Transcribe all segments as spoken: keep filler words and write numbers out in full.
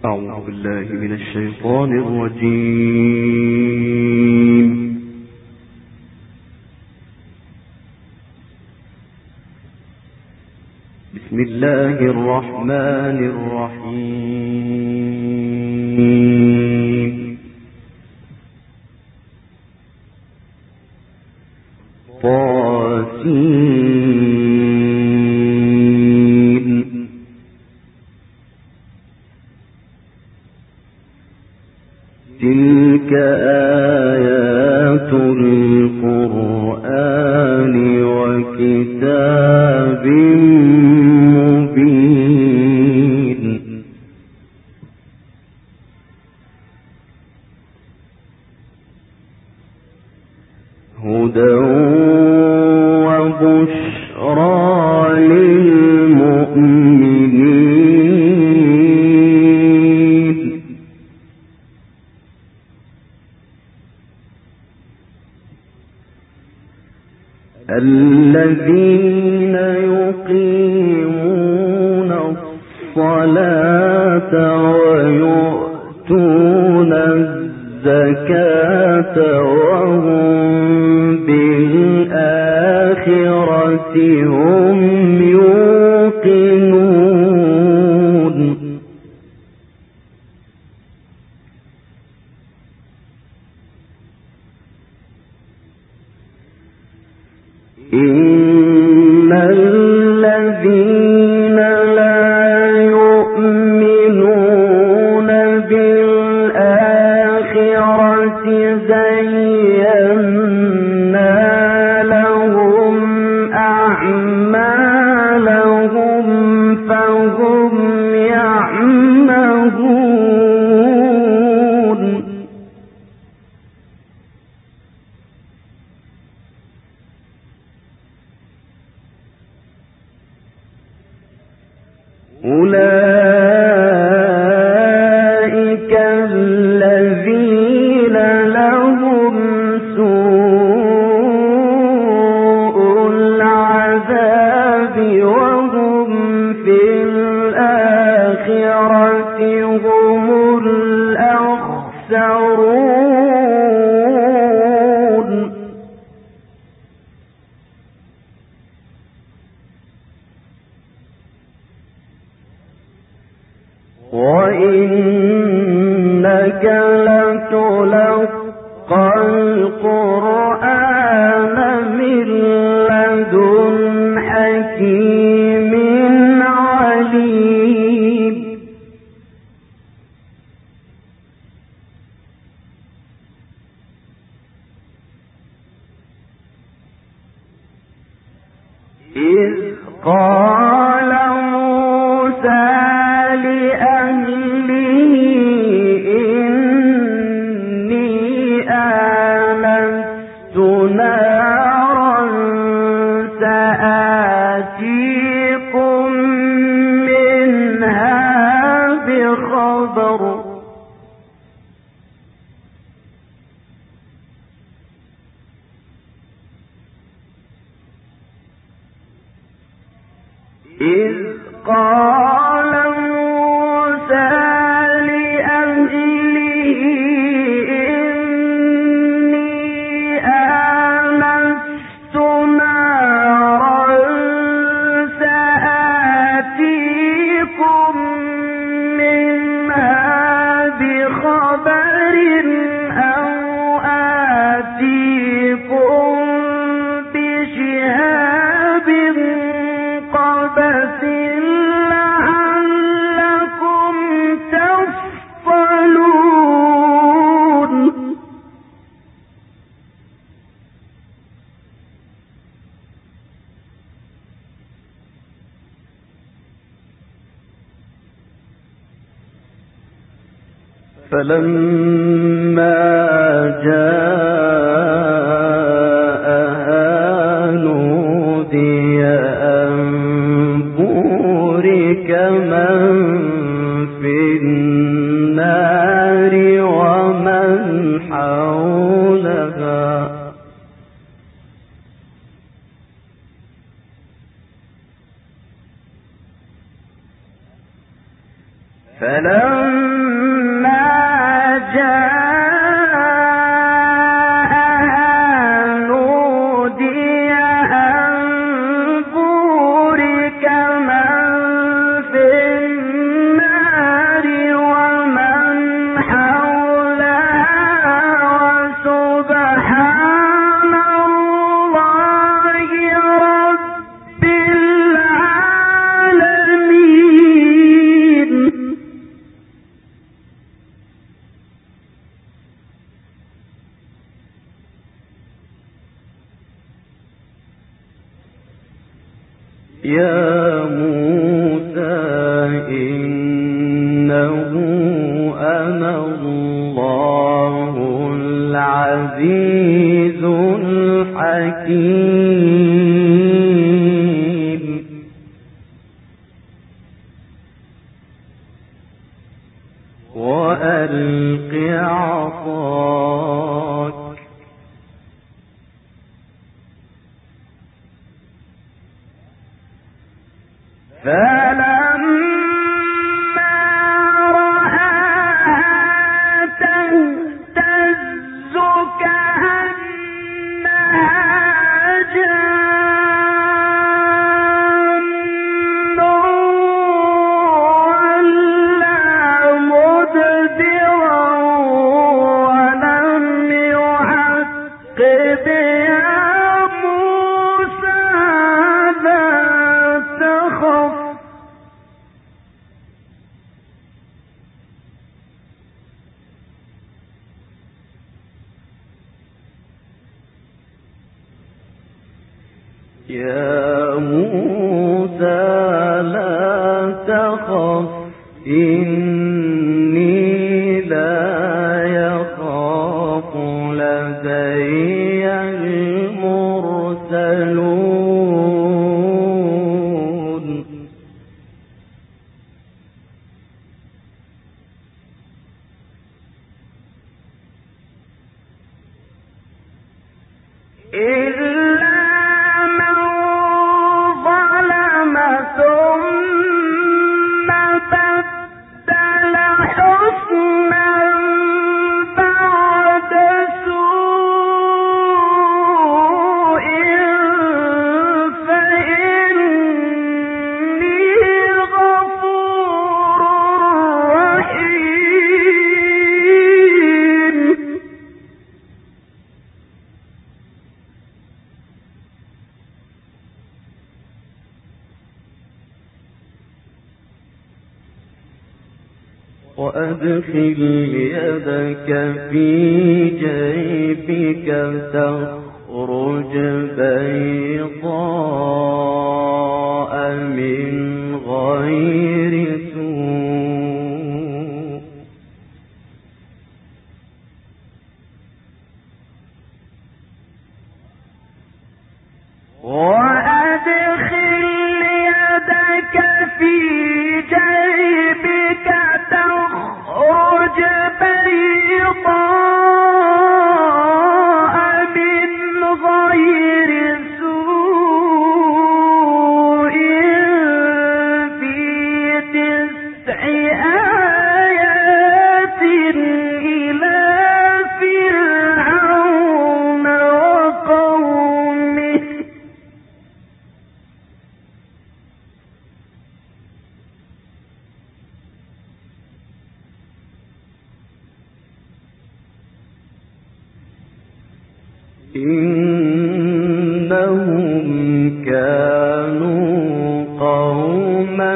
أعوذ بالله من الشيطان الرجيم. بسم الله الرحمن الرحيم. طاسين تلك آيات القرآن وكتاب مبين. هدى وبشرى للمؤمنين. الذين يقيمون الصلاة ويؤتون الزكاة وهم بالآخرة هم يوقنون. إن الذين لا يؤمنون بالآخرة زينا لهم أعمالهم فهم يعمهون. أولئك الذين لهم سوء العذاب وهم في الآخرة هم الأخسرون. وإنك لتلقى القرآن من لدن حكيم عليم. إذ قال موسى لأهله إني آنست نارا سآتيكم منها بخبر إذ قال موسى لأهله إني آنست نارا سآتيكم منها بخبر أو آتيكم بشهاب قبس لعلكم تصطلون. فلما جاءها نودي أن بورك من في النار ومن حولها. فلما يا موسى إنه أنا الله العزيز الحكيم وألق عصاك فلما رآها تهتز كأنها جان ولا مدبرا ولم يعقب يا موسى لا تخف يا موسى لا تخف إني لا يخاف لدي المرسلون إلا ثم بدل حسنا بعد سوء فإني غفور رحيم وأدخل يدك في جيبك تخرج بيضاء من غير سوء وأدخل يدك في جيبك تخرج بيضاء من غير سوء في تسع آيات إلى فرعون وقومه إنهم كانوا قوما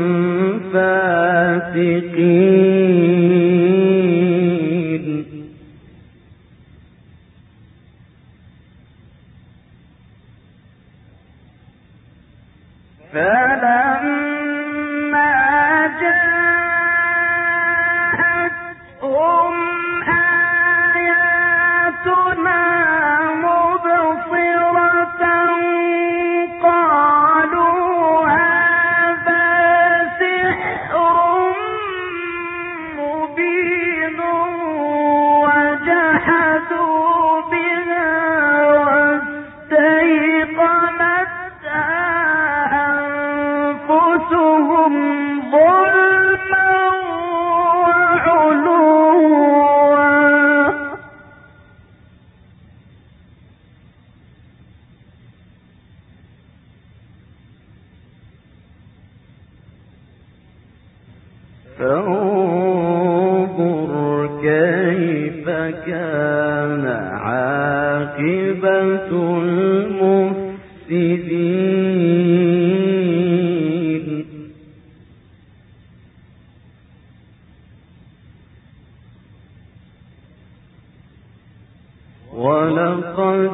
فاسقين فلما جاءتهم آياتنا مبصرة قالوا هذا سحر فانظر كيف كان عاقبة المفسدين ولقد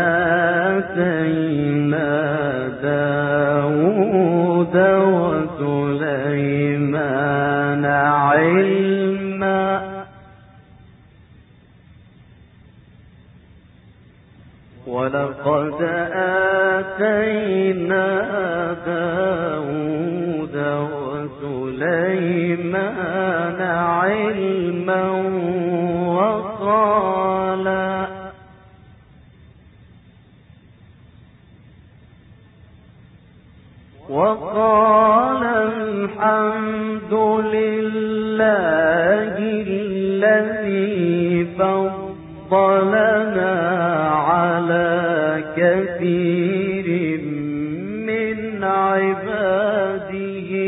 آتينا داود وسليمان علما ولقد آتينا داود وسليمان علما وقال وقال الحمد لله الذي فضلنا على كثير من عباده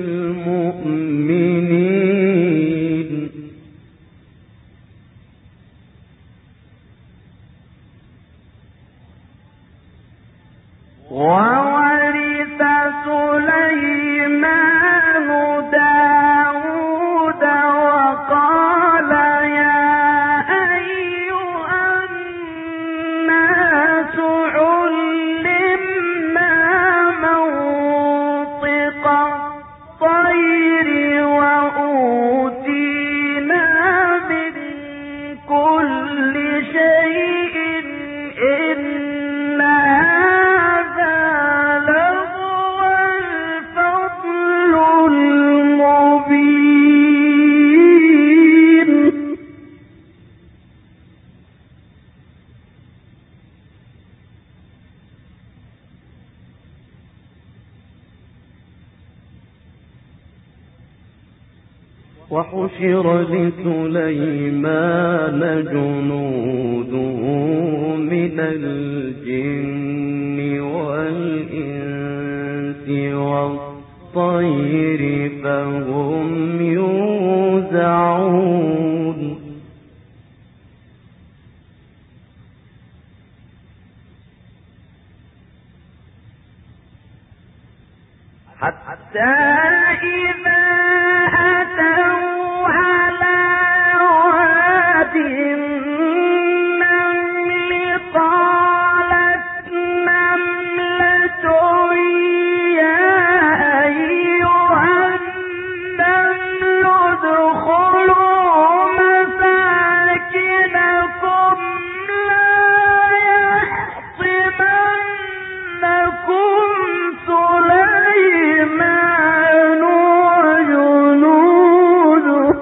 المؤمنين وورث سليمان داود وقال يا أيها الناس علمنا منطق الطير وأوتينا من كل شيء إن هذا لهو الفضل المبين وحشر لسليمان جنوده من الجن والإنس والطير فهم يوزعون حتى إذا أتوا على واد النمل قالت نملة يا أيها النمل ادخلوا مساكنكم لا يحطمنكم سليمان وجنوده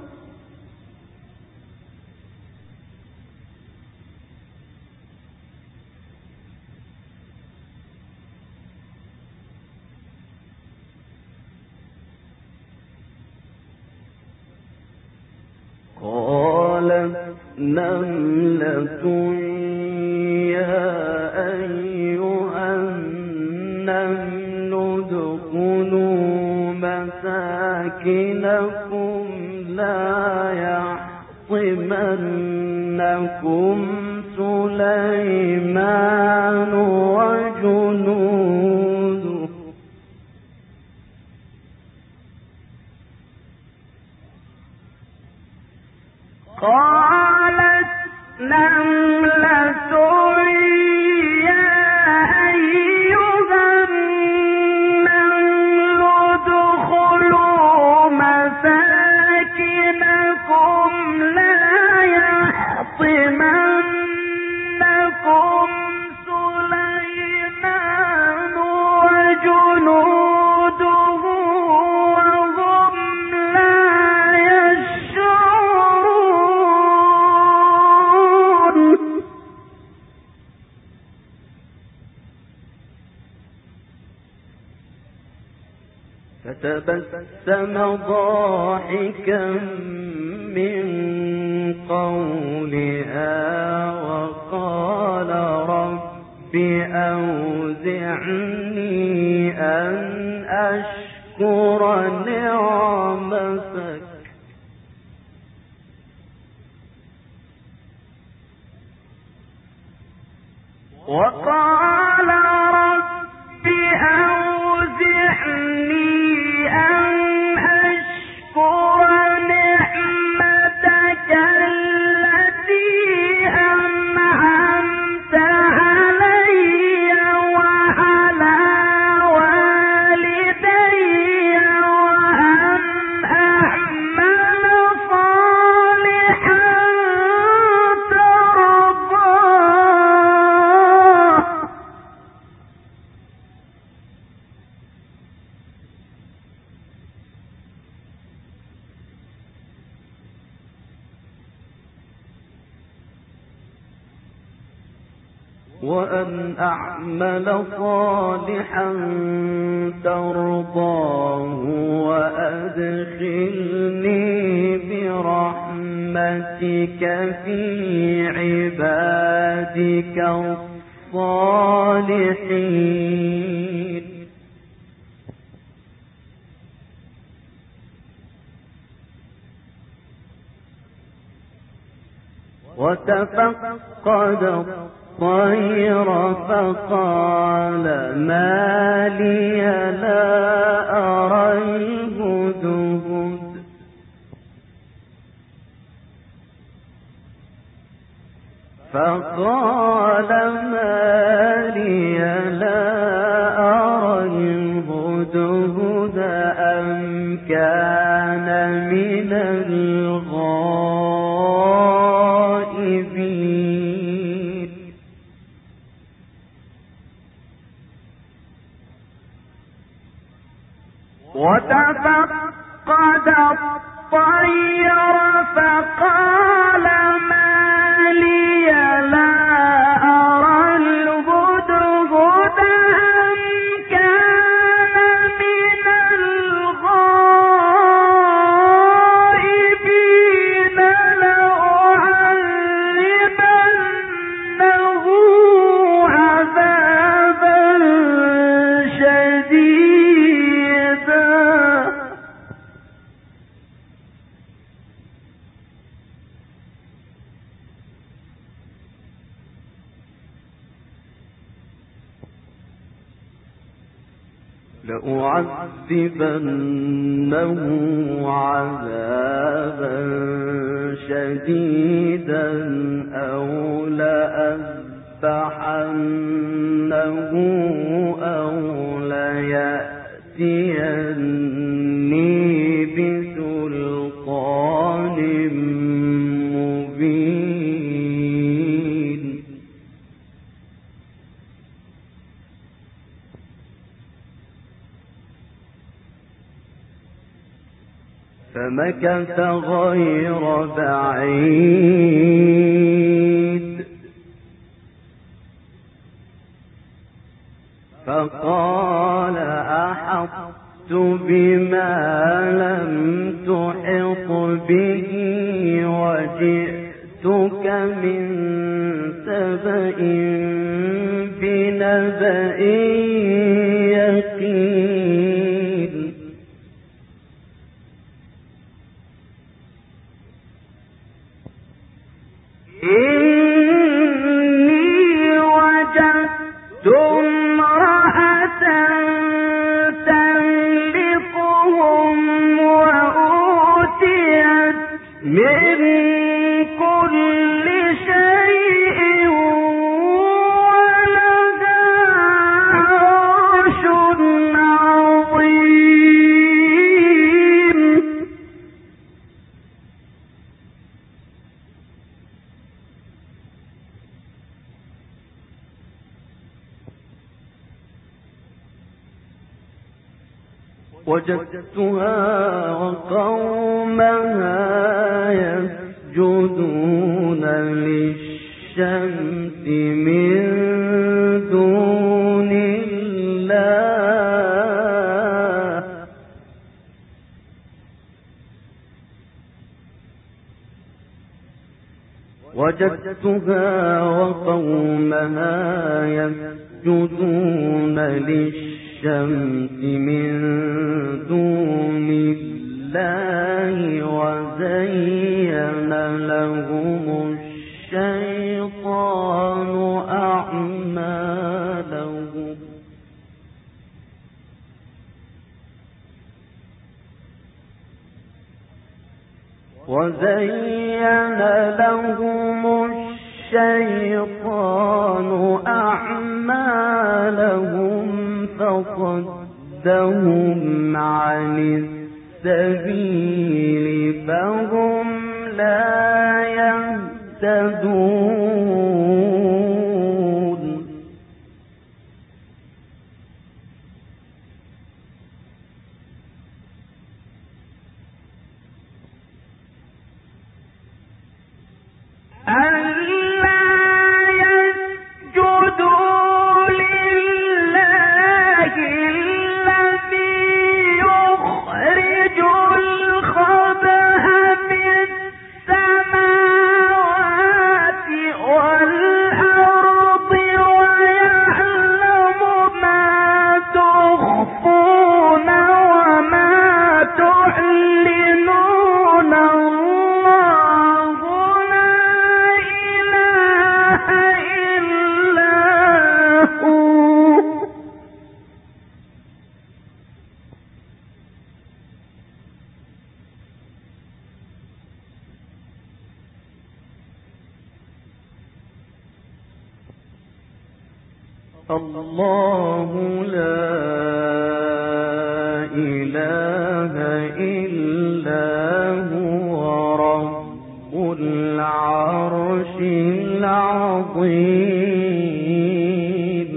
قالت نملة يا أيها النمل ادخلوا مساكنكم لا يحطمنكم سليمان وجنوده قالت نملة يا أيها النمل ادخلوا مساكنكم لا يحطمنكم سليمان وجنوده وهم لا يشعرون فتبسم ضاحكا من قولها وقال رب أوزعني أن أشكر أشكر نعمتك وقال رب أوزعني أن أشكر نعمتك التي أنعمت علي وعلى والدي وأن أعمل صالحا ترضاه. وأن أعمل صالحا ترضاه وأدخلني برحمتك في عبادك الصالحين. وتفقد الطير فقال ما لي لا أرى الهدهد فقال ما لي لا أرى الهدهد أم كان من الغائبين. وتفقد الطير فقال ما لي لا أرى الهدهد أم كان من الغائبين لأعذبنه عذابا شديدا لأعذبنه عذابا شديدا أو لأذبحنه أو ليأتيني بسلطان مبين. فمكث غير بعيد فقال أحطت بما لم تحط به وجئتك من سبأ بنبأ يقين. إني وجدت امرأة تملكهم وأوتيت من كل شيء ولها عرش عظيم. وجدتها وقومها يسجدون للشمس من دون الله وجدتها وقومها يسجدون للشمس الشمس من دون الله وزين لهم الشيطان أعمالهم وزين لهم الشيطان أعمالهم فصدهم عن السبيل فهم لا يهتدون الله لا إله إلا هو رب العرش العظيم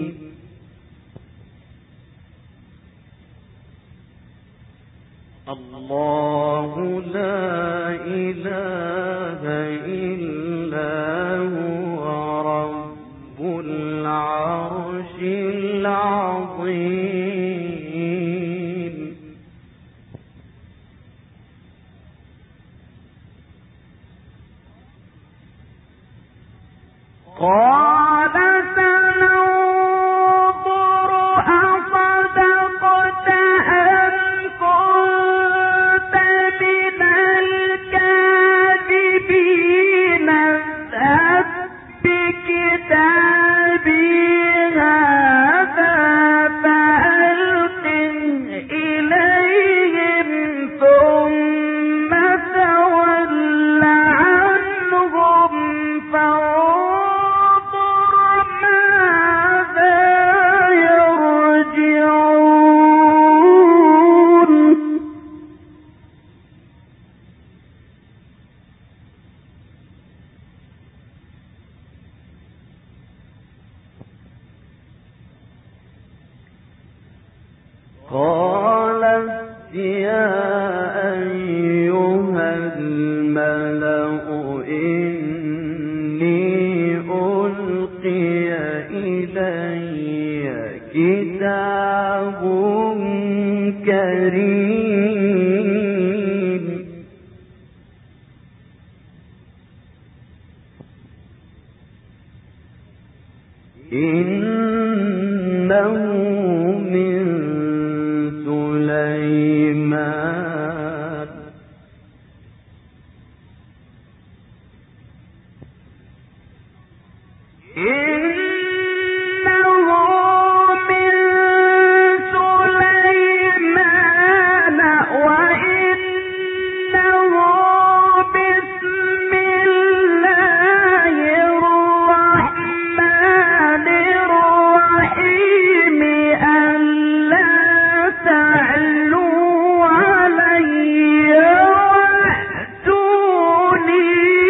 الله لا إله إلا هو رب العرش العظيم قال سننظر أصدقت أم كنت من الكاذبين اذهب بكتابي هذا فألقه إليهم ثم تول عنهم فانظر ماذا يرجعون قالت يا أيها الملأ إني ألقي إلي كتاب كريم إنه من سليمان إنه من سليمان وإنه بسم الله الرحمن الرحيم ألا تعلوا علي وأتوني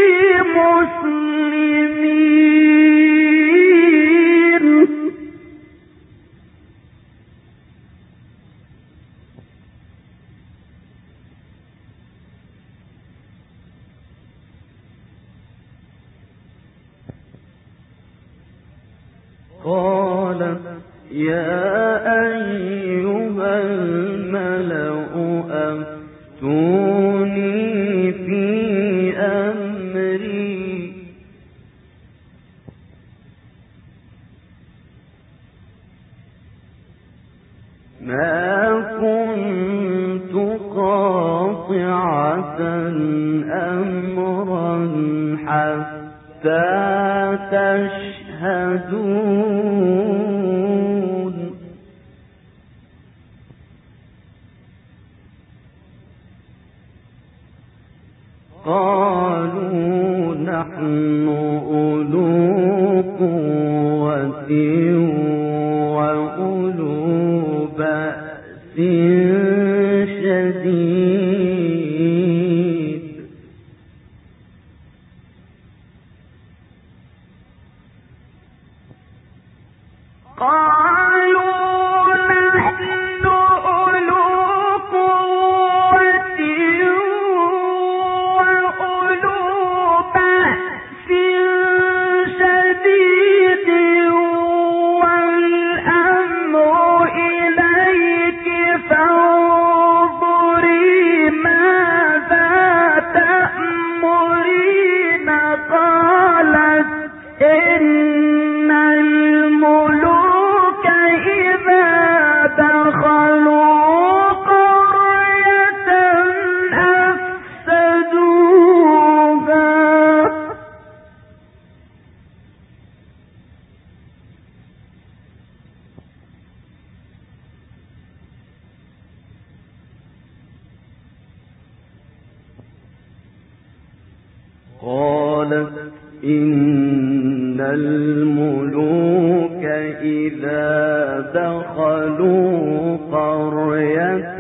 مسلمين قالت يا أيها الملأ أفتوني في أمري أمرا حتى تشهدون قالوا نحن أولو قوة وأولو بأس شديد قالوا نحن أولو قوة وأولو بأس شديد والأمر إليك فانظري ماذا تأمرين قالت إن الملوك إذا دخلوا قرية أفسدوها قالت إن الملوك إذا دخلوا قرية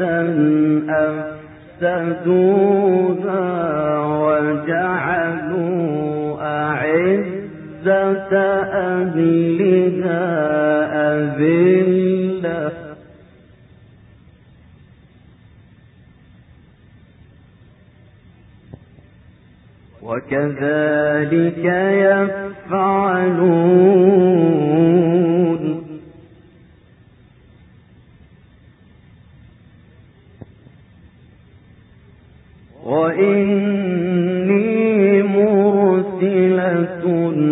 أفسدوها وجعلوا أعزة أهلها أذلة وكذلك يفعلون وإني مرسلة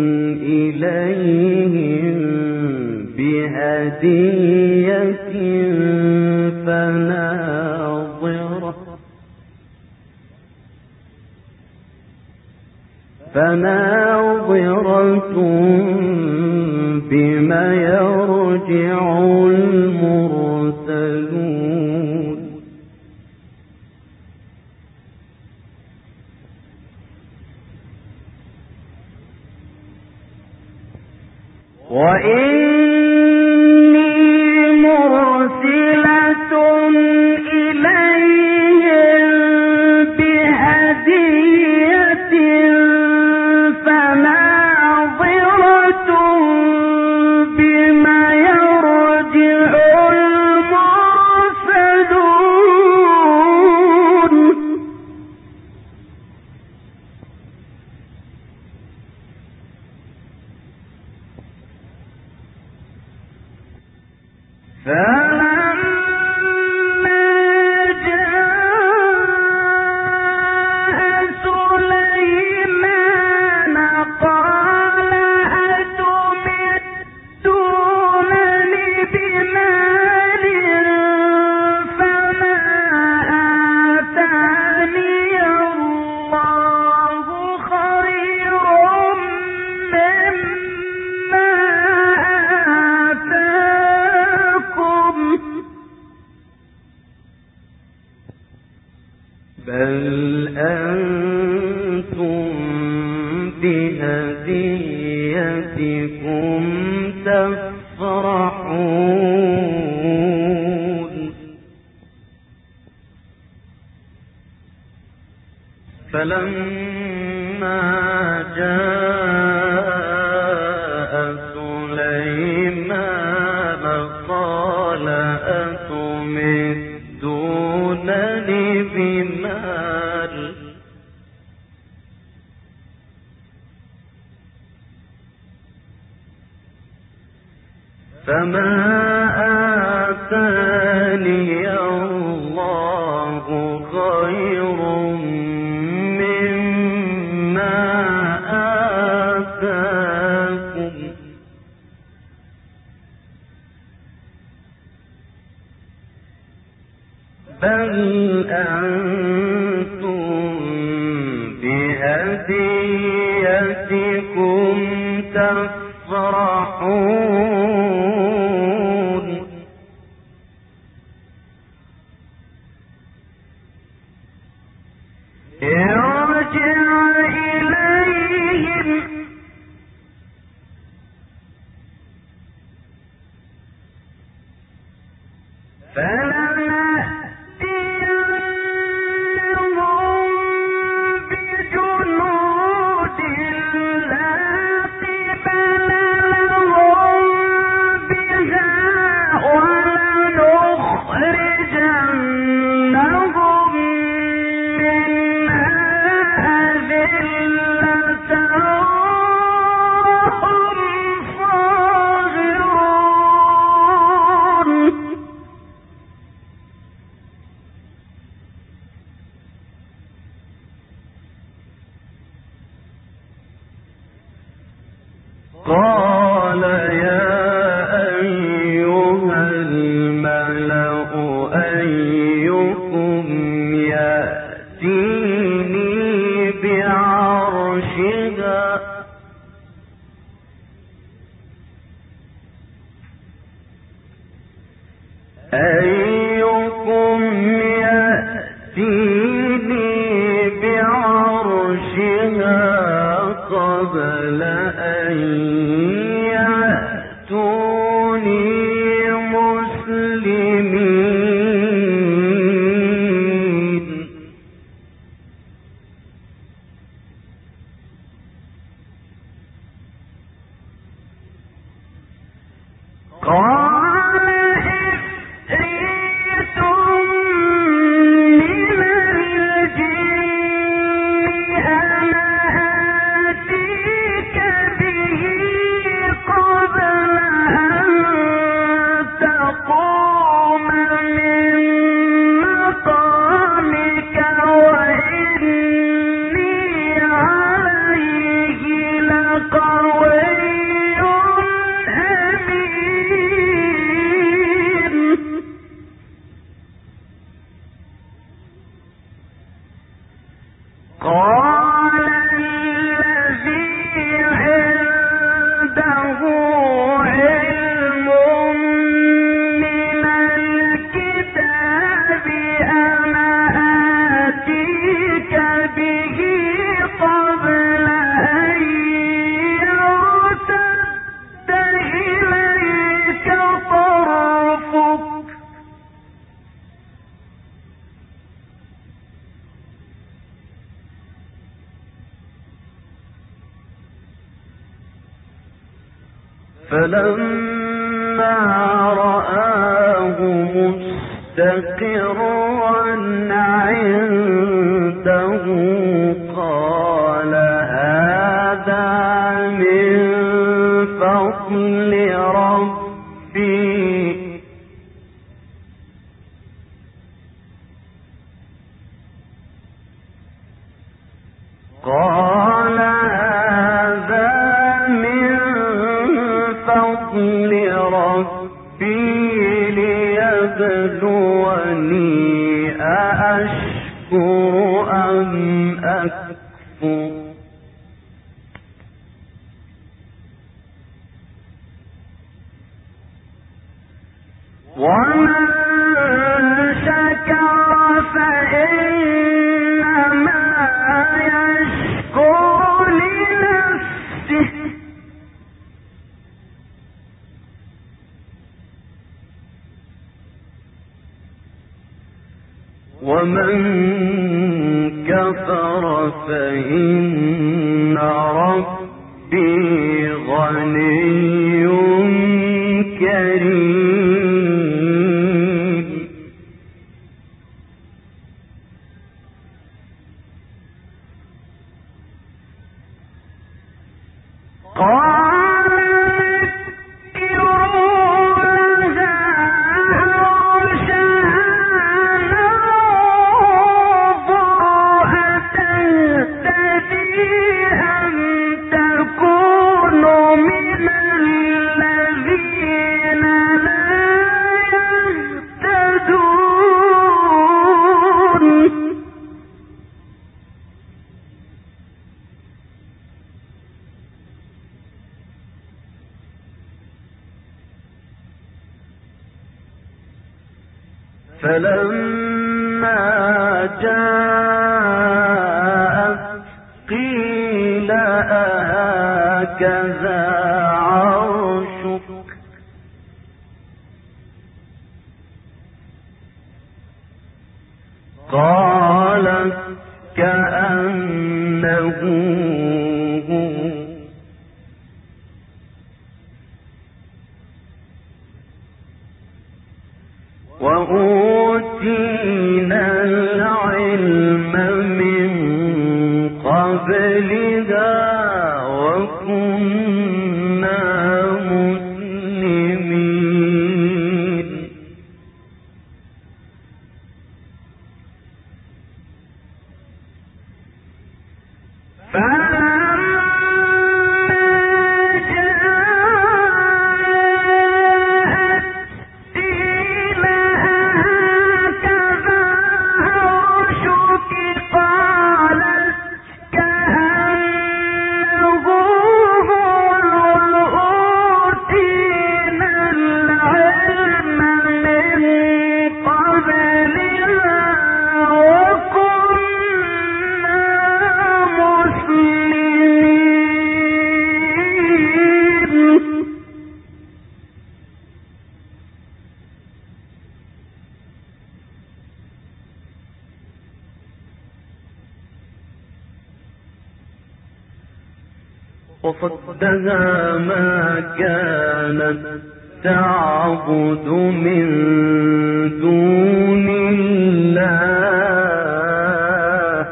إليهم بهدية فناظرة فناظرة بما يرجع المرسلون وإني مرسلة إليهم بهدية فناظرة بما يرجع المرسلون فلما جاء سليمان قال أتمدونني بمال فما آتاني الله خير مما آتاكم بل أنتم بهديتكم تفرحون فلما جاء سليمان قال أتمدونني بمال فما آتاني الله خير مما آتاكم بل أنتم يفرحون ارجع إليهم قال يا أيها الملأ أيكم يأتيني بعرشها أيكم يأتيني بعرشها قبل أن يأتوني مسلمين قال فلما رآه مستقرا عنده قال هذا من فضل ربي قال هذا من فضل ربي ليبلوني أأشكر أم أكفر ومن شكر فإنما يشكر لنفسه ومن كفر فإن ربي غني كريم فلما جاءت قيل أهكذا عرشك قالت كأنه وأوتينا العلم من قبلها وكنا مسلمين وصدها ما كانت تعبد من دون الله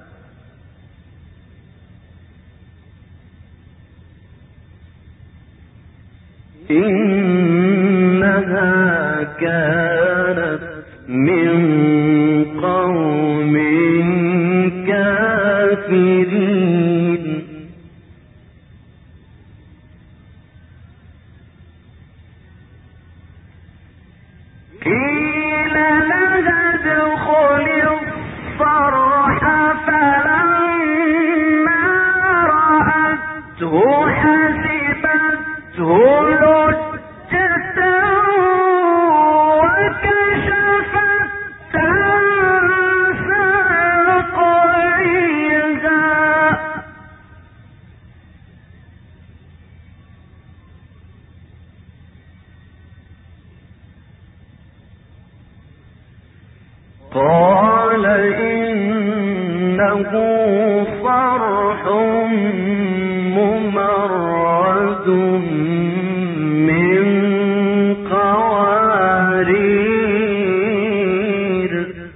إنها كانت من قوم كافرين قيل لها ادخلي الصرح فلما رأته حسبته لجة وكشفت عن ساقيها قال إنه صرح ممرد من قوارير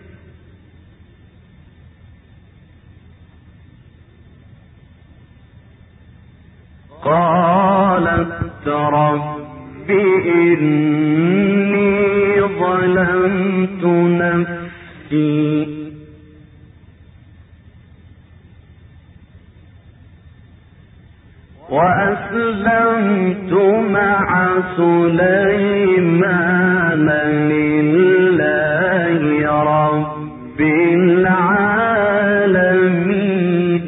قالت رب إني ظلمت نفسي وأسلمت مع سليمان لله رب العالمين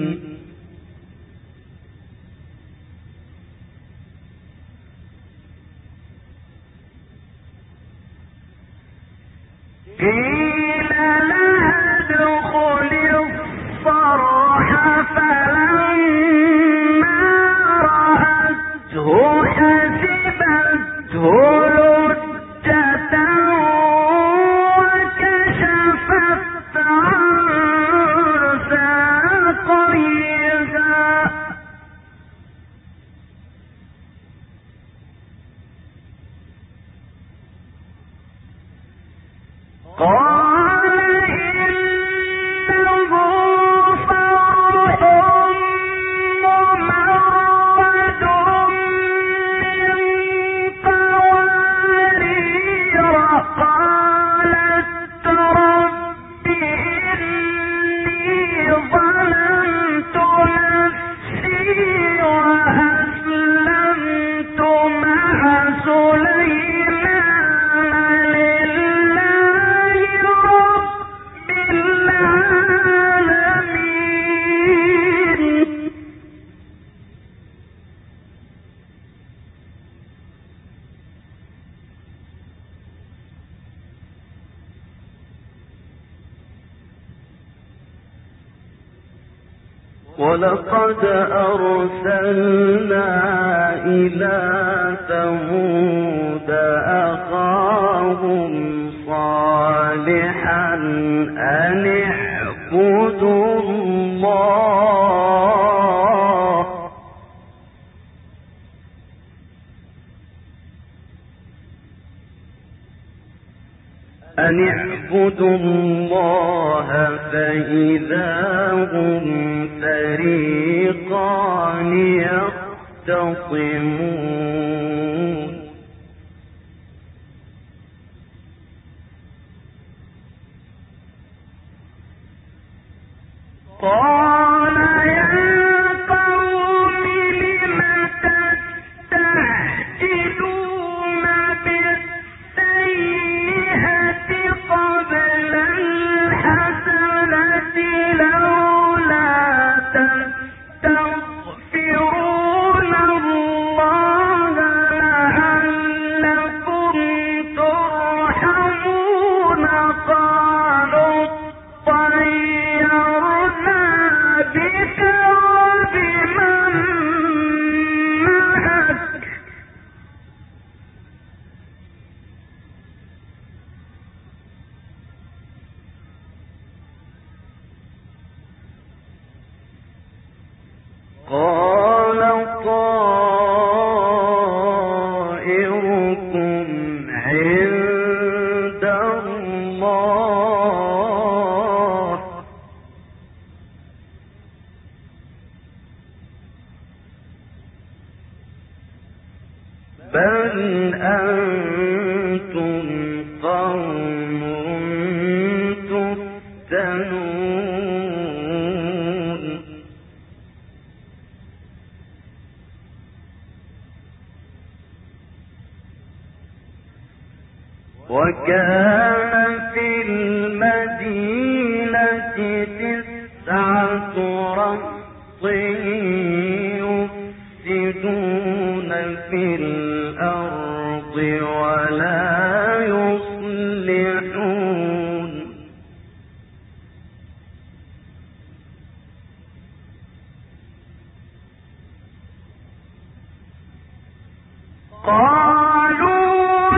قيل لها ادخلي الصرح فلما رأته حسبته لجة وكشفت عن ساقيها قال إنه صرح ممرد من قوارير قالت رب إني ظلمت ولقد أرسلنا إلى ثمود أخاهم صالحا أن اعبدوا الله أن اعبدوا الله فإذا هم فريقان يختصمون قال يا قوم لم تستعجلون بالسيئة قبل الحسنة لولا تستغفرون الله لعلكم ترحمون قالوا طيرنا بك وبمن معك قال طائركم عند الله بل أنتم قوم تفتنون وكان في المدينة تسعة رهط يفسدون في الأرض ولا يصلحون قالوا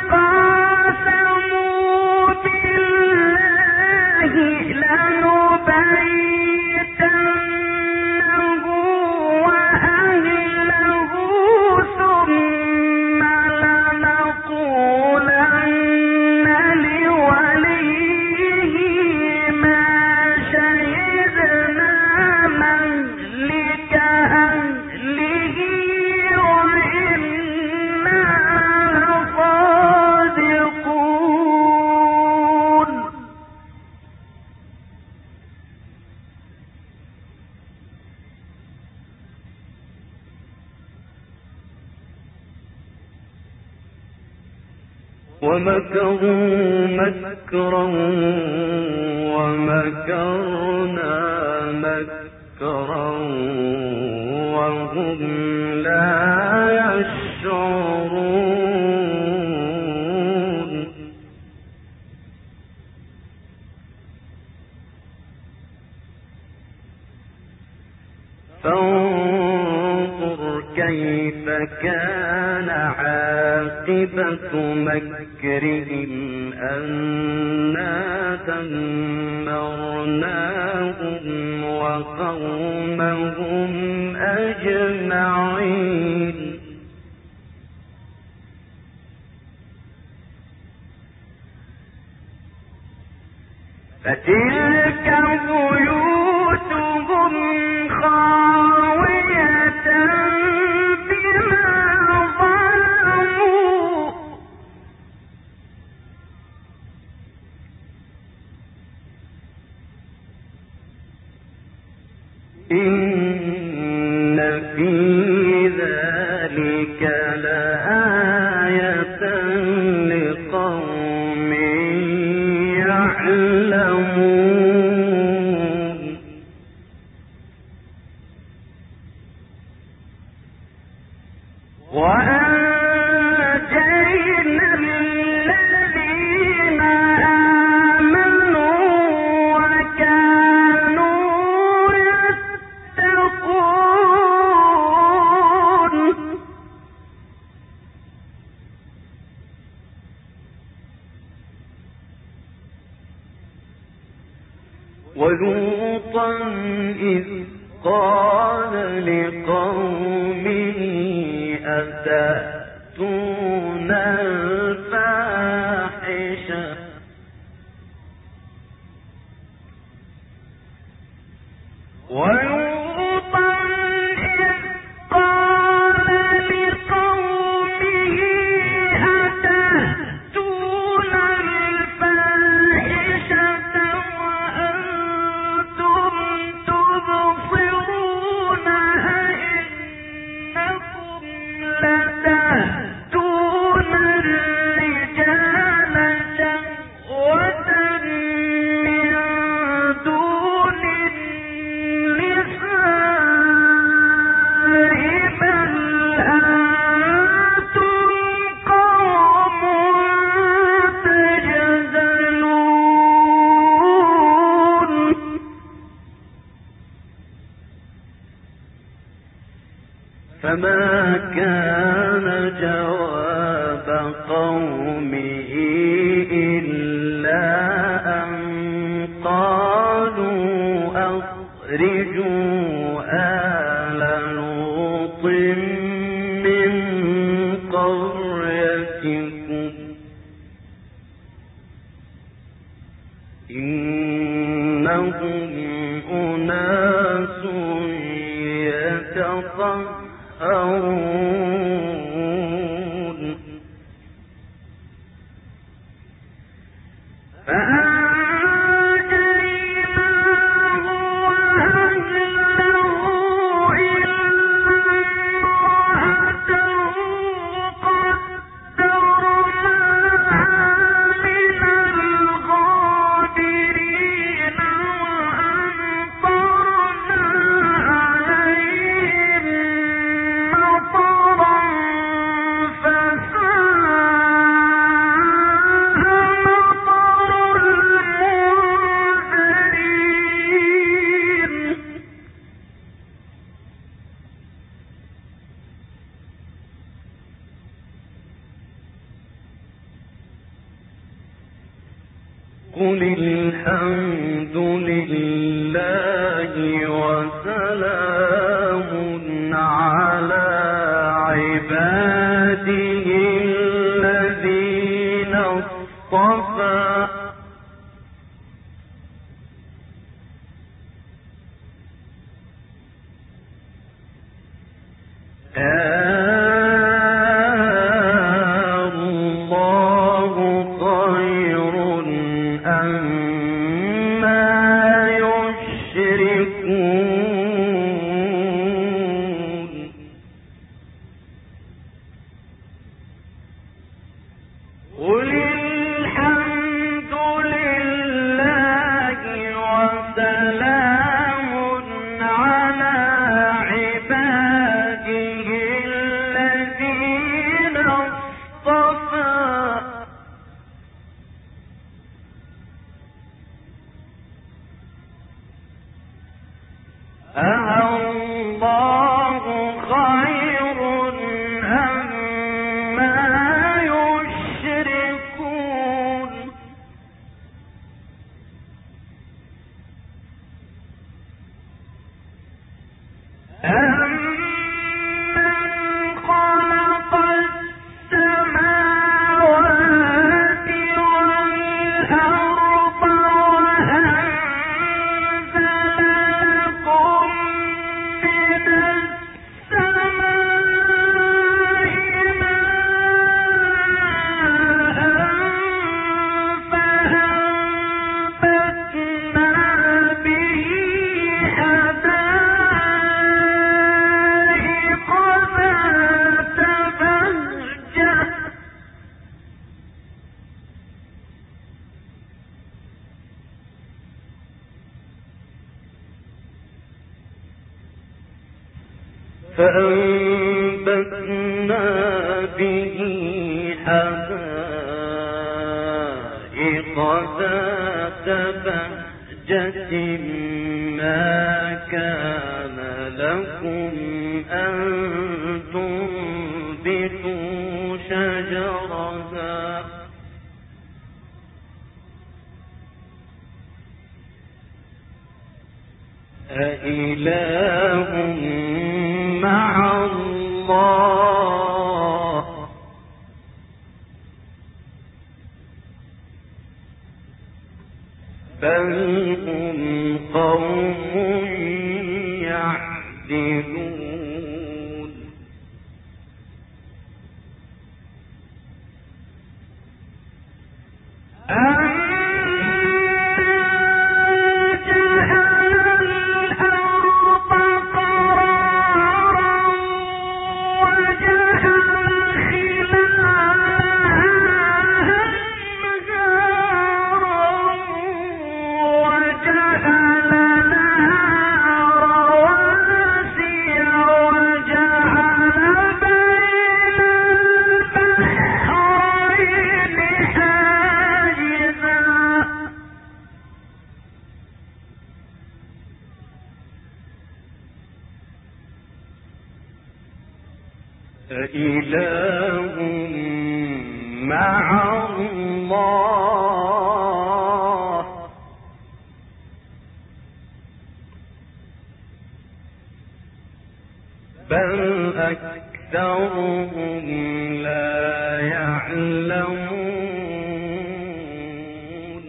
تقاسموا بالله لنبيتنه وأهله ثم لنقولن لوليه ما شهدنا مهلك أهله وإنا لصادقون ومكروا مكرا ومكرنا مكرا وهم لا يشعرون فانظر كيف كان عاقبة مكرهم أنا دمرناهم وقومهم أجمعين فتلك بيوتهم خاوية بما ظلموا إن في ذلك لآية لقوم يعلمون وأنجينا الذين آمنوا وكانوا قال لقومه أتأتون الفاحشة ولوطا إذ قال لقومه أتأتون الفاحشة وأنتم تبصرون أئنكم لتأتون الرجال شهوة من دون النساء بل أنتم قوم تجهلون فما كان جواب قومه إلا أن قالوا أخرجوا آل لوط من قريتكم إنهم أناس يتطهرون فأنجيناه وأهله إلا امرأته قدرناها من الغابرين وأمطرنا عليهم مطرا فساء مطر المنذرين قل الحمد لله وسلام على عباده الذين اصطفى الله خير أما يشركون قل الحمد لله وسلام على عباده الذين اصطفى أَاللَّهُ خَيْرٌ أَمَّا يُشْرِكُونَ أَمَّنْ خَلَقَ السَّمَاوَاتِ وَالْأَرْضَ وَأَنزَلَ لَكُم مِّنَ السَّمَاءِ مَاءً فَأَنبَتْنَا بِهِ حَدَائِقَ ذَاتَ بَهْجَةٍ فأنبتنا به حدائق ذات بهجة ما كان لكم أن تنبتوا شجرها أإله مع الله بل هم قوم يعدلون أإله مع الله بل أكثرهم لا يعلمون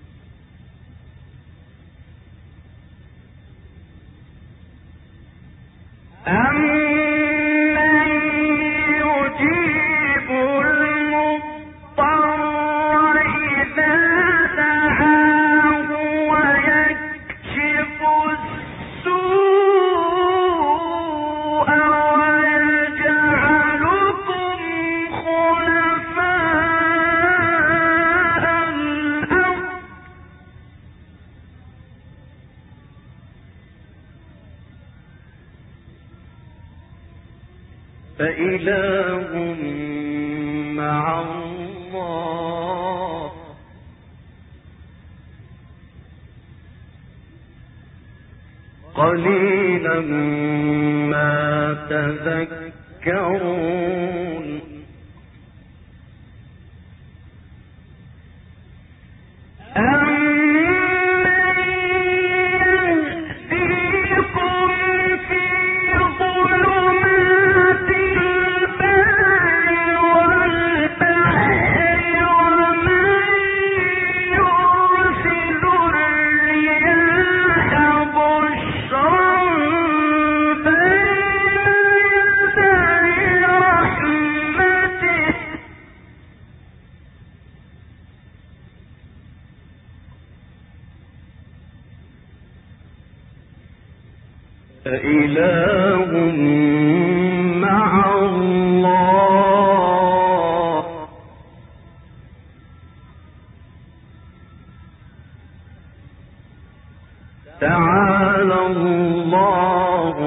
أم فإله مع الله قليلا ما تذكرون أإله مع الله تعالى الله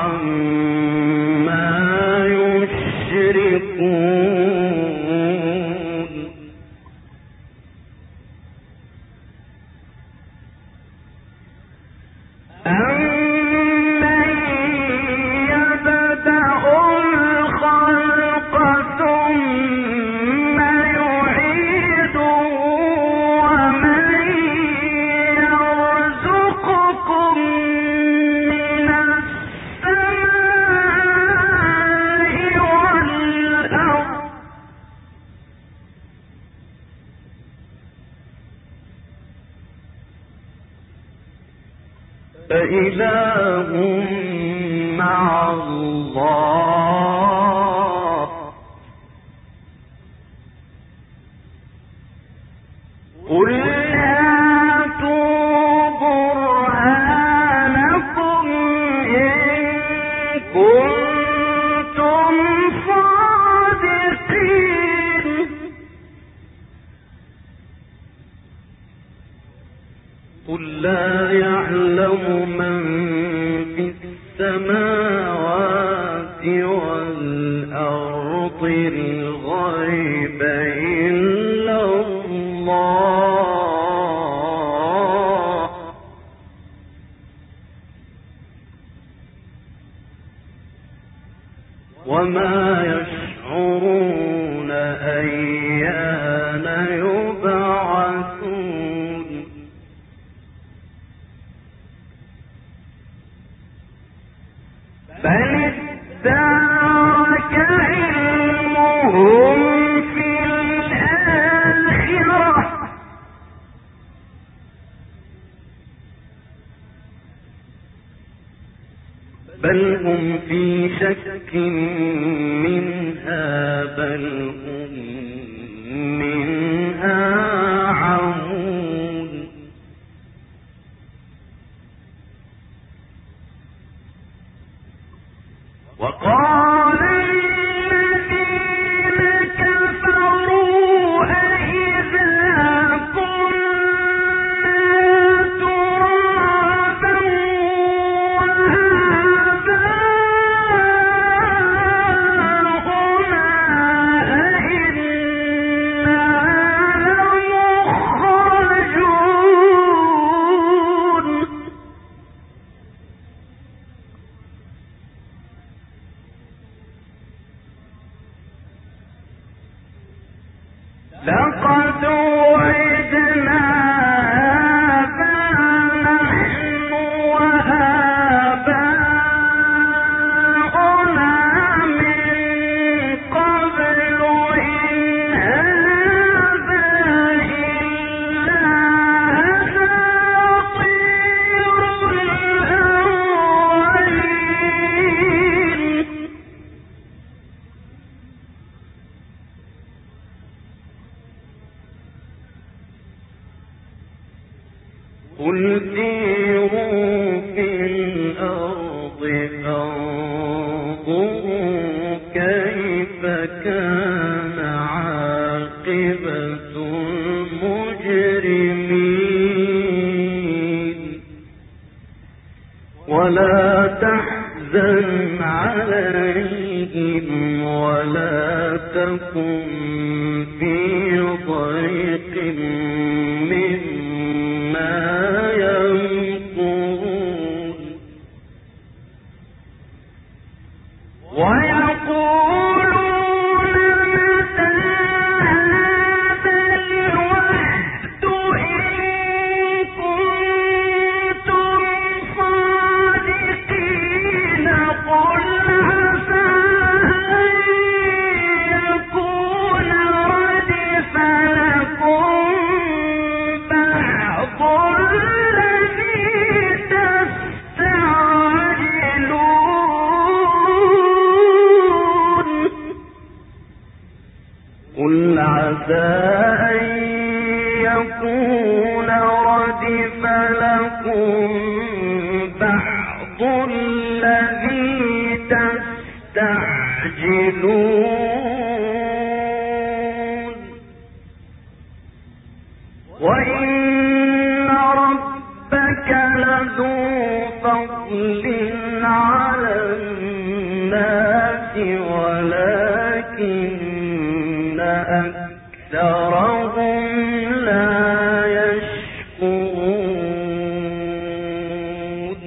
عما يشركون فإله مع الله قل هاتوا برهانكم إن كنتم صادقين قل لا يعلم من في السماوات والأرض الغيب إلا الله وما يشعرون أيان يبعثون بل ادارك علمهم في الآخرة بل هم في شك منها بل هم منها عمون وقال الذين كفروا أإذا كنا ترابا لقد وعدنا هذا نحن وآباؤنا من قبل إن هذا إلا أساطير الأولين قل سيروا في الأرض فانظروا كيف كان عاقبة المجرمين ولا تحزن عليهم ولا تكن في ضيق مما يمكرون ويقولون متى هذا الوعد إن كنتم صادقين قل عسى أن يكون ردف لكم بعض الذي تستعجلون قل عسى أن يكون ردف لكم بعض الذي تستعجلون وإن ربك لذو فضل على الناس ولكن أكثرهم لا يشكرون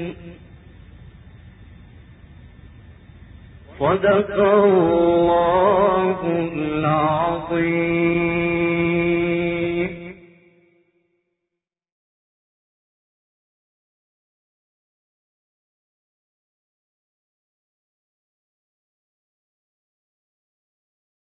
صدق الله العظيم.